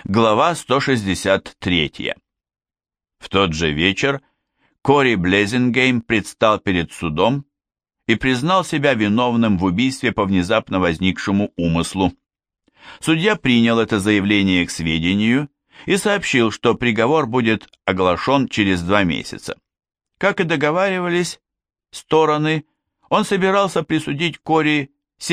Глава 163. В тот же вечер Кори Блезингейм предстал перед судом и признал себя виновным в убийстве по внезапно возникшему умыслу. Судья принял это заявление к сведению и сообщил, что приговор будет оглашен через 2 месяца. Как и договаривались стороны, он собирался присудить Кори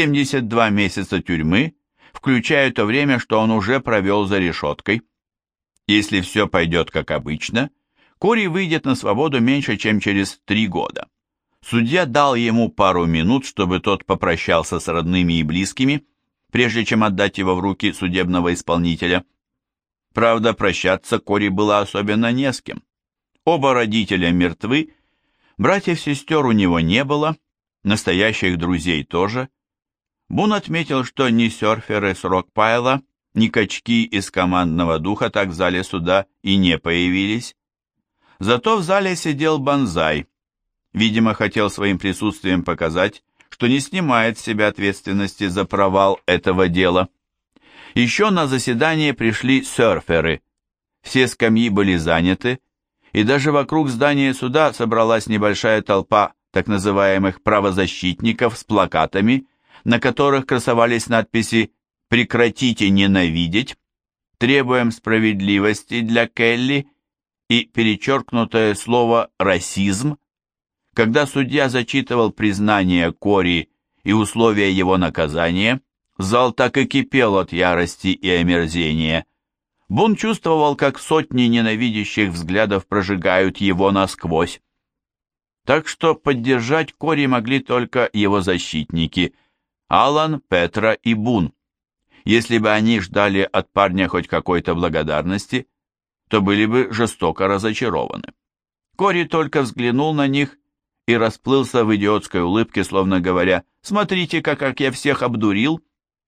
72 месяца тюрьмы, включая то время, что он уже провел за решеткой. Если все пойдет как обычно, Кори выйдет на свободу меньше, чем через 3 года. Судья дал ему пару минут, чтобы тот попрощался с родными и близкими, прежде чем отдать его в руки судебного исполнителя. Правда, прощаться Кори было особенно не с кем. Оба родителя мертвы, братьев-сестер у него не было, настоящих друзей тоже. Бун отметил, что ни серферы с Рокпайла, ни качки из командного духа так в зале суда и не появились. Зато в зале сидел Банзай. Видимо, хотел своим присутствием показать, что не снимает с себя ответственности за провал этого дела. Еще на заседание пришли серферы. Все скамьи были заняты, и даже вокруг здания суда собралась небольшая толпа так называемых правозащитников с плакатами, на которых красовались надписи «Прекратите ненавидеть», «Требуем справедливости для Келли» и перечеркнутое слово «расизм». Когда судья зачитывал признание Кори и условия его наказания, зал так и кипел от ярости и омерзения. Бун чувствовал, как сотни ненавидящих взглядов прожигают его насквозь. Так что поддержать Кори могли только его защитники – Алан, Петра и Бун. Если бы они ждали от парня хоть какой-то благодарности, то были бы жестоко разочарованы. Кори только взглянул на них и расплылся в идиотской улыбке, словно говоря: «Смотрите-ка, как я всех обдурил!»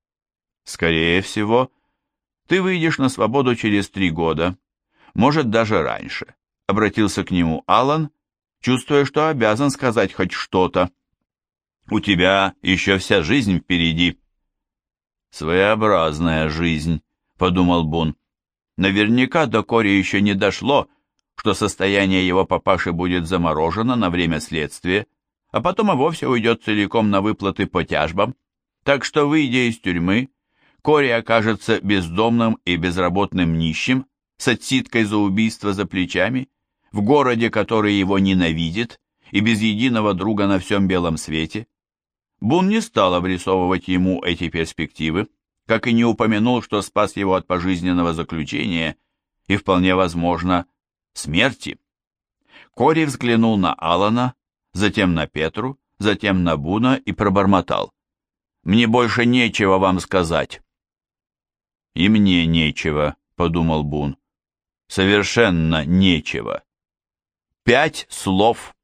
«Скорее всего, ты выйдешь на свободу через 3 года, может, даже раньше», — обратился к нему Алан, чувствуя, что обязан сказать хоть что-то. «У тебя еще вся жизнь впереди». «Своеобразная жизнь», — подумал Бун. Наверняка до Кори еще не дошло, что состояние его папаши будет заморожено на время следствия, а потом и вовсе уйдет целиком на выплаты по тяжбам. Так что, выйдя из тюрьмы, Кори окажется бездомным и безработным нищим, с отсидкой за убийство за плечами, в городе, который его ненавидит, и без единого друга на всем белом свете. Бун не стал обрисовывать ему эти перспективы, как и не упомянул, что спас его от пожизненного заключения и, вполне возможно, смерти. Кори взглянул на Алана, затем на Петру, затем на Буна и пробормотал: «Мне больше нечего вам сказать». «И мне нечего», — подумал Бун. «Совершенно нечего». 5 слов.